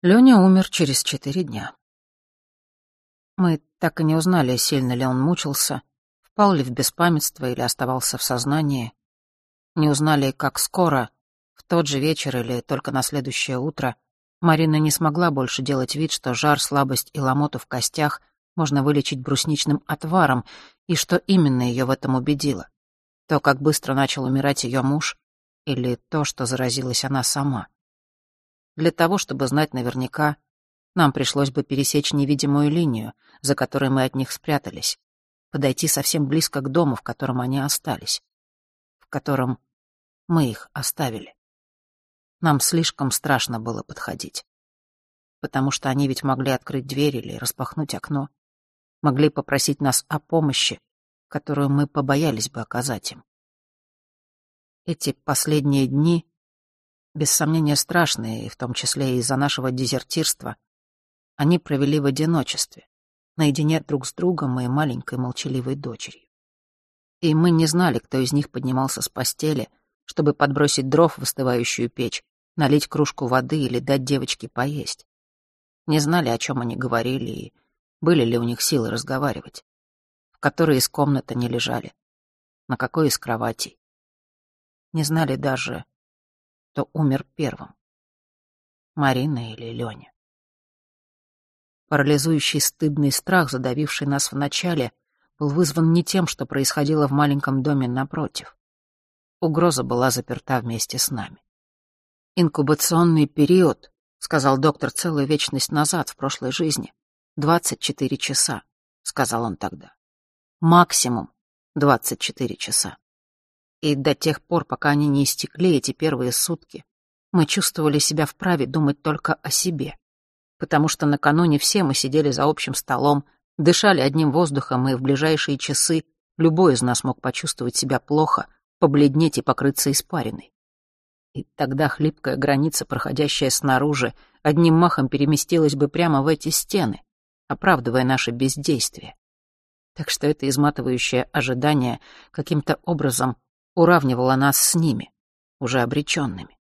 Лёня умер через 4 дня. Мы так и не узнали, сильно ли он мучился, впал ли в беспамятство или оставался в сознании. Не узнали, как скоро, в тот же вечер или только на следующее утро, Марина не смогла больше делать вид, что жар, слабость и ломоту в костях можно вылечить брусничным отваром, и что именно её в этом убедило. То, как быстро начал умирать её муж, или то, что заразилась она сама. Для того, чтобы знать наверняка, нам пришлось бы пересечь невидимую линию, за которой мы от них спрятались, подойти совсем близко к дому, в котором они остались, в котором мы их оставили. Нам слишком страшно было подходить, потому что они ведь могли открыть дверь или распахнуть окно, могли попросить нас о помощи, которую мы побоялись бы оказать им. Эти последние дни, без сомнения страшные, и в том числе и из-за нашего дезертирства, они провели в одиночестве, наедине друг с другом и маленькой молчаливой дочерью. И мы не знали, кто из них поднимался с постели, чтобы подбросить дров в остывающую печь, налить кружку воды или дать девочке поесть. Не знали, о чем они говорили и были ли у них силы разговаривать, в которой из комнат они лежали, на какой из кроватей. Не знали даже, кто умер первым, Марина или Лёня. Парализующий стыдный страх, задавивший нас вначале, был вызван не тем, что происходило в маленьком доме напротив. Угроза была заперта вместе с нами. «Инкубационный период», — сказал доктор целую вечность назад, в прошлой жизни, 24 часа, — сказал он тогда. Максимум 24 часа. И до тех пор, пока они не истекли, эти первые сутки, мы чувствовали себя вправе думать только о себе, потому что накануне все мы сидели за общим столом, дышали одним воздухом, и в ближайшие часы любой из нас мог почувствовать себя плохо, побледнеть и покрыться испариной. И тогда хлипкая граница, проходящая снаружи, одним махом переместилась бы прямо в эти стены, оправдывая наше бездействие. Так что это изматывающее ожидание каким-то образом уравнивало нас с ними, уже обреченными.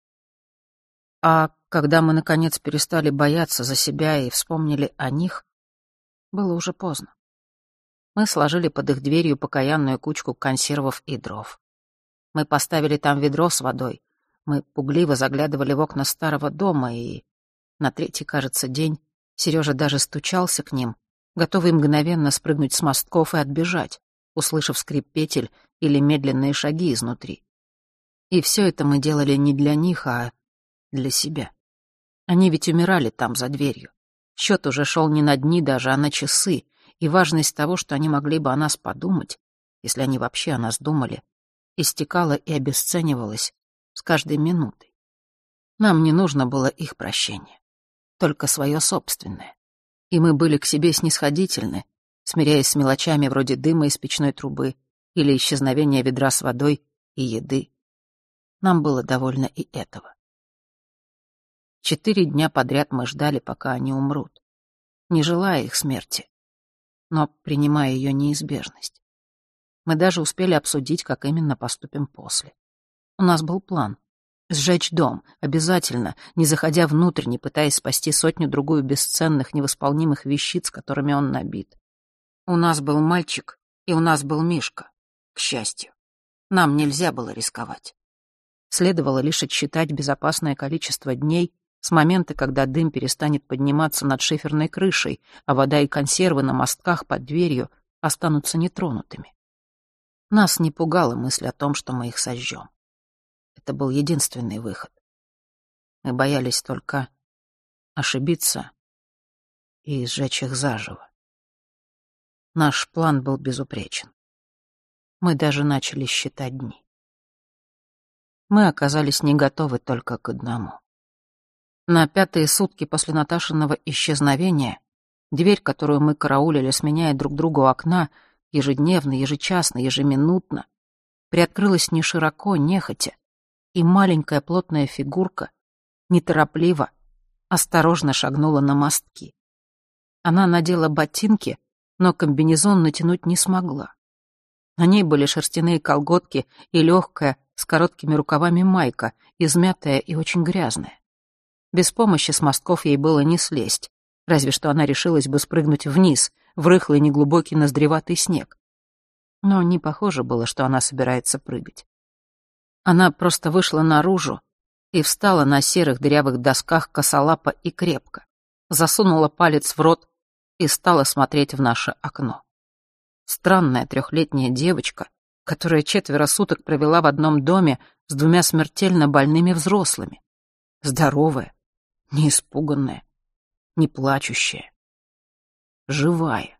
А когда мы, наконец, перестали бояться за себя и вспомнили о них, было уже поздно. Мы сложили под их дверью покаянную кучку консервов и дров. Мы поставили там ведро с водой, мы пугливо заглядывали в окна старого дома, и на третий, кажется, день Сережа даже стучался к ним, готовый мгновенно спрыгнуть с мостков и отбежать, услышав скрип петель или медленные шаги изнутри. И все это мы делали не для них, а для себя. Они ведь умирали там, за дверью. Счет уже шел не на дни даже, а на часы, и важность того, что они могли бы о нас подумать, если они вообще о нас думали, истекала и обесценивалась с каждой минутой. Нам не нужно было их прощения, только свое собственное. И мы были к себе снисходительны, смиряясь с мелочами вроде дыма из печной трубы или исчезновения ведра с водой и еды. Нам было довольно и этого. 4 дня подряд мы ждали, пока они умрут, не желая их смерти, но принимая ее неизбежность. Мы даже успели обсудить, как именно поступим после. У нас был план — сжечь дом, обязательно, не заходя внутрь, не пытаясь спасти 100-другую бесценных, невосполнимых вещиц, которыми он набит. У нас был мальчик, и у нас был Мишка, к счастью. Нам нельзя было рисковать. Следовало лишь отсчитать безопасное количество дней с момента, когда дым перестанет подниматься над шиферной крышей, а вода и консервы на мостках под дверью останутся нетронутыми. Нас не пугала мысль о том, что мы их сожжем. Это был единственный выход. Мы боялись только ошибиться и сжечь их заживо. Наш план был безупречен. Мы даже начали считать дни. Мы оказались не готовы только к одному. На 5-е сутки после Наташиного исчезновения дверь, которую мы караулили, сменяя друг другу окна, ежедневно, ежечасно, ежеминутно, приоткрылась не широко, нехотя, и маленькая плотная фигурка неторопливо, осторожно шагнула на мостки. Она надела ботинки, но комбинезон натянуть не смогла. На ней были шерстяные колготки и легкая, с короткими рукавами майка, измятая и очень грязная. Без помощи с мостков ей было не слезть, разве что она решилась бы спрыгнуть вниз, в рыхлый неглубокий ноздреватый снег. Но не похоже было, что она собирается прыгать. Она просто вышла наружу и встала на серых дырявых досках косолапо и крепко, засунула палец в рот и стала смотреть в наше окно. Странная 3-летняя девочка, которая 4 суток провела в одном доме с 2 смертельно больными взрослыми. Здоровая, не испуганная, не плачущая. Живая.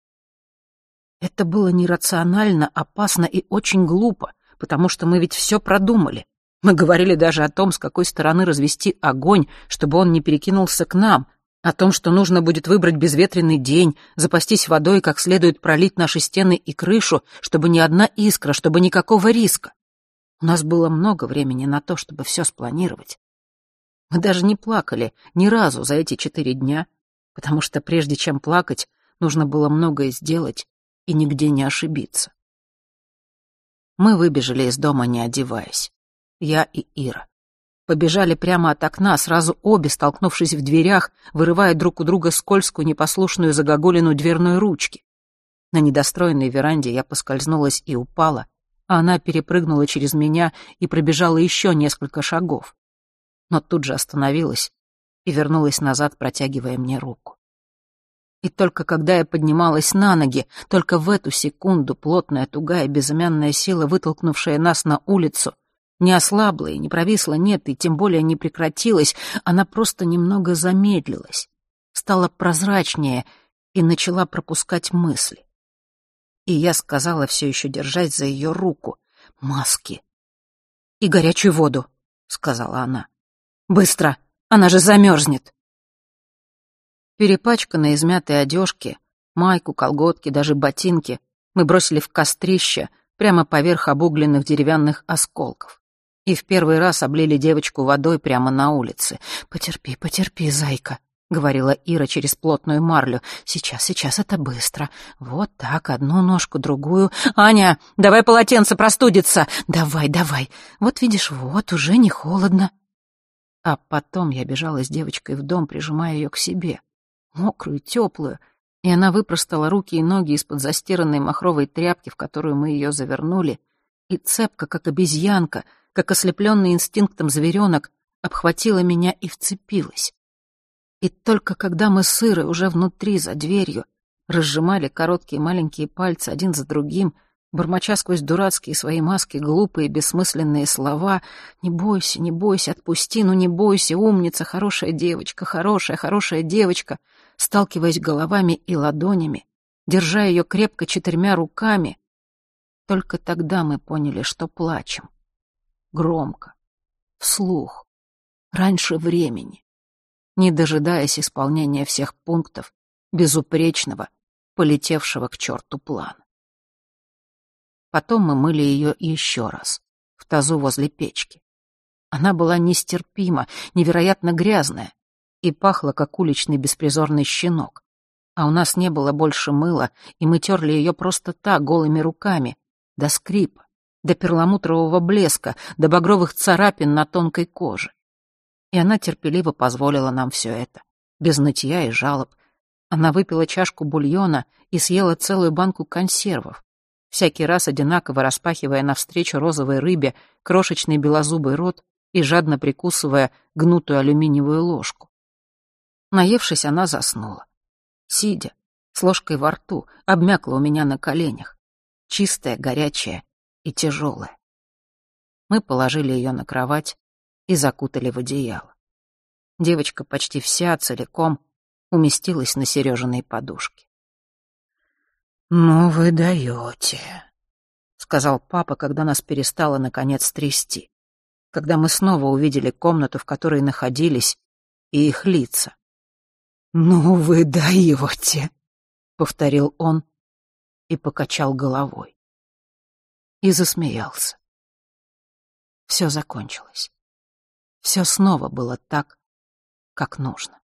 Это было нерационально, опасно и очень глупо, потому что мы ведь все продумали. Мы говорили даже о том, с какой стороны развести огонь, чтобы он не перекинулся к нам, о том, что нужно будет выбрать безветренный день, запастись водой и как следует пролить наши стены и крышу, чтобы ни одна искра, чтобы никакого риска. У нас было много времени на то, чтобы все спланировать. Мы даже не плакали ни разу за эти 4 дня, потому что прежде чем плакать, нужно было многое сделать и нигде не ошибиться. Мы выбежали из дома, не одеваясь. Я и Ира. Побежали прямо от окна, сразу обе столкнувшись в дверях, вырывая друг у друга скользкую непослушную загогулину дверной ручки. На недостроенной веранде я поскользнулась и упала, а она перепрыгнула через меня и пробежала еще несколько шагов. Но тут же остановилась и вернулась назад, протягивая мне руку. И только когда я поднималась на ноги, только в эту секунду плотная, тугая, безымянная сила, вытолкнувшая нас на улицу, не ослабла и не провисла, нет, и тем более не прекратилась, она просто немного замедлилась, стала прозрачнее и начала пропускать мысли. И я сказала, все еще держась за ее руку: «Маски». «И горячую воду», — сказала она. «Быстро, она же замерзнет». Перепачканные, измятые одежки, майку, колготки, даже ботинки мы бросили в кострище прямо поверх обугленных деревянных осколков. И в первый раз облили девочку водой прямо на улице. «Потерпи, потерпи, зайка», — говорила Ира через плотную марлю. «Сейчас, это быстро. Вот так, одну ножку, другую. Аня, давай полотенце, простудится. Давай. Вот видишь, вот, уже не холодно». А потом я бежала с девочкой в дом, прижимая ее к себе, мокрую, теплую, и она выпростала руки и ноги из-под застиранной махровой тряпки, в которую мы ее завернули, и цепко, как обезьянка, как ослепленный инстинктом зверенок, обхватила меня и вцепилась. И только когда мы с Ирой уже внутри, за дверью, разжимали короткие маленькие пальцы один за другим, бормоча сквозь дурацкие свои маски глупые бессмысленные слова: «Не бойся, отпусти, ну не бойся, умница, хорошая девочка, хорошая девочка», сталкиваясь головами и ладонями, держа ее крепко 4 руками, только тогда мы поняли, что плачем. Громко, вслух, раньше времени, не дожидаясь исполнения всех пунктов безупречного, полетевшего к черту плана. Потом мы мыли ее еще раз, в тазу возле печки. Она была нестерпима, невероятно грязная и пахла, как уличный беспризорный щенок. А у нас не было больше мыла, и мы терли ее просто так, голыми руками, до скрипа, до перламутрового блеска, до багровых царапин на тонкой коже. И она терпеливо позволила нам все это, без нытья и жалоб. Она выпила чашку бульона и съела целую банку консервов, всякий раз одинаково распахивая навстречу розовой рыбе крошечный белозубый рот и жадно прикусывая гнутую алюминиевую ложку. Наевшись, она заснула. Сидя, с ложкой во рту, обмякла у меня на коленях, чистая, горячая и тяжелая. Мы положили ее на кровать и закутали в одеяло. Девочка почти вся, целиком, уместилась на Сережиной подушке. «Ну вы даете», — сказал папа, когда нас перестало, наконец, трясти, когда мы снова увидели комнату, в которой находились, и их лица. «Ну вы даете», — повторил он и покачал головой. И засмеялся. Все закончилось. Все снова было так, как нужно.